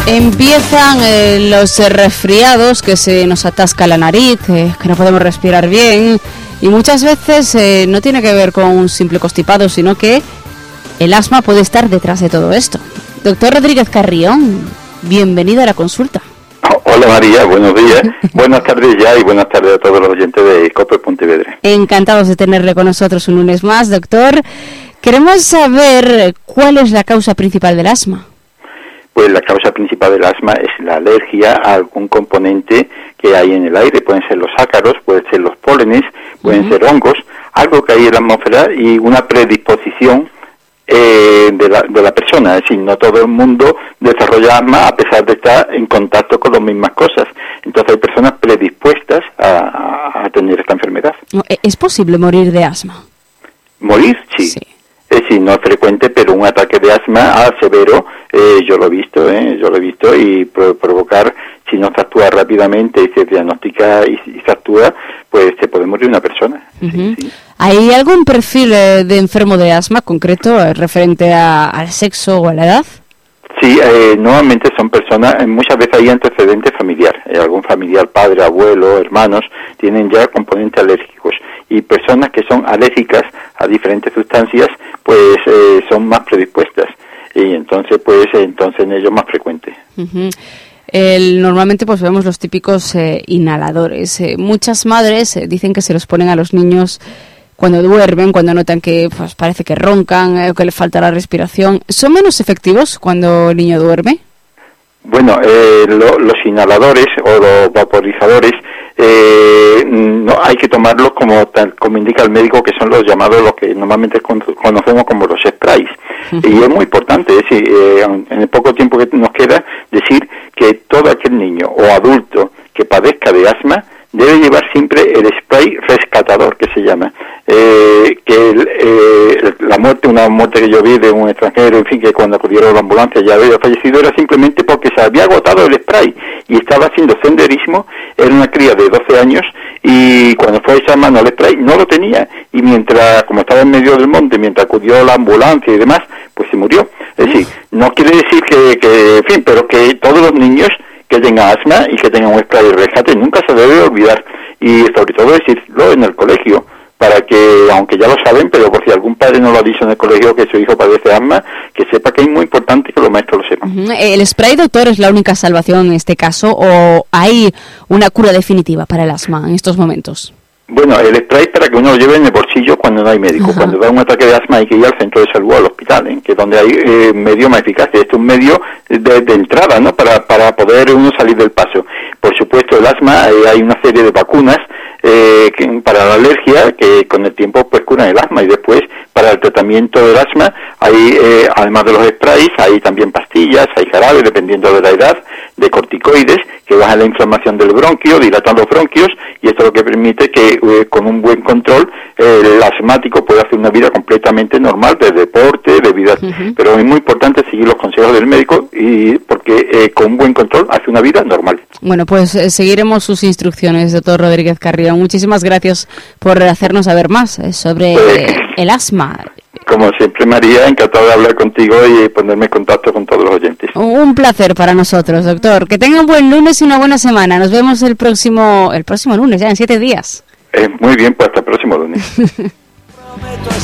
Empiezan los resfriados, que se nos atasca la nariz, que no podemos respirar bien, y muchas veces no tiene que ver con un simple constipado, sino que el asma puede estar detrás de todo esto. Doctor Rodríguez Carrión, bienvenido a la consulta. Hola María, buenos días, buenas tardes ya y buenas tardes a todos los oyentes de COPE Pontevedra. Encantados de tenerle con nosotros un lunes más, doctor. Queremos saber cuál es la causa principal del asma. Pues la causa principal del asma es la alergia a algún componente que hay en el aire. Pueden ser los ácaros, pueden ser los pólenes, pueden ser hongos, algo que hay en la atmósfera y una predisposición de la persona. Es decir, no todo el mundo desarrolla asma a pesar de estar en contacto con las mismas cosas. Entonces hay personas predispuestas a tener esta enfermedad. ¿Es posible morir de asma? ¿Morir? Sí. Es decir, no es frecuente, pero un ataque de asma severo, yo lo he visto y provocar, si no se actúa rápidamente y se diagnostica y se actúa, pues se puede morir una persona. Sí. ¿Hay algún perfil de enfermo de asma concreto referente al sexo o a la edad? Sí, normalmente son personas, muchas veces hay antecedente familiar, algún familiar, padre, abuelo, hermanos, tienen ya componentes alérgicos, y personas que son alérgicas a diferentes sustancias, pues son más predispuestas, y entonces en ellos más frecuente. Normalmente pues vemos los típicos inhaladores. Muchas madres dicen que se los ponen a los niños cuando duermen, cuando notan que pues parece que roncan o que le falta la respiración. ¿Son menos efectivos cuando el niño duerme? Bueno, los inhaladores o los vaporizadores no hay que tomarlos como indica el médico, que son los llamados, los que normalmente conocemos como los sprays. Y es muy importante, es decir, en el poco tiempo que nos queda, decir que todo aquel niño o adulto que padezca de asma debe llevar siempre el spray rescatador, que se llama, una muerte que yo vi de un extranjero, en fin, que cuando acudieron a la ambulancia ya había fallecido, era simplemente porque se había agotado el spray y estaba haciendo senderismo. Era una cría de 12 años y cuando fue a echar mano al spray no lo tenía, y como estaba en medio del monte, mientras acudió a la ambulancia y demás, pues se murió. Es decir, no quiere decir que en fin, pero que todos los niños que tengan asma y que tengan un spray de rescate nunca se debe olvidar, y sobre todo decirlo en el colegio, para que, aunque ya lo saben, pero por si algún padre no lo ha dicho en el colegio que su hijo padece asma, que sepa que es muy importante que los maestros lo sepan. ¿El spray, doctor, es la única salvación en este caso o hay una cura definitiva para el asma en estos momentos? Bueno, el spray para que uno lo lleve en el bolsillo cuando no hay médico. Ajá. Cuando da un ataque de asma hay que ir al centro de salud, al hospital, que es donde hay medio más eficaz. Este es un medio de entrada, ¿no? Para poder uno salir del paso. Por supuesto, el asma, hay una serie de vacunas para la alergia que con el tiempo pues curan el asma, y después para el tratamiento del asma hay, además de los sprays, hay también pastillas, hay jarabes, dependiendo de la edad, de corticoides que bajan la inflamación del bronquio, dilatan los bronquios, y esto es lo que permite que con un buen control el asmático pueda hacer una vida completamente normal, de deporte, de vida. Pero es muy importante seguir los consejos del médico, y porque con un buen control hace una vida normal. Bueno, pues seguiremos sus instrucciones, doctor Rodríguez Carrión. Muchísimas gracias por hacernos saber más sobre el asma. Como siempre, María, encantado de hablar contigo y ponerme en contacto con todos los oyentes. Un placer para nosotros, doctor. Que tengan un buen lunes y una buena semana. Nos vemos el próximo lunes, ya en 7 días. Muy bien, pues hasta el próximo lunes.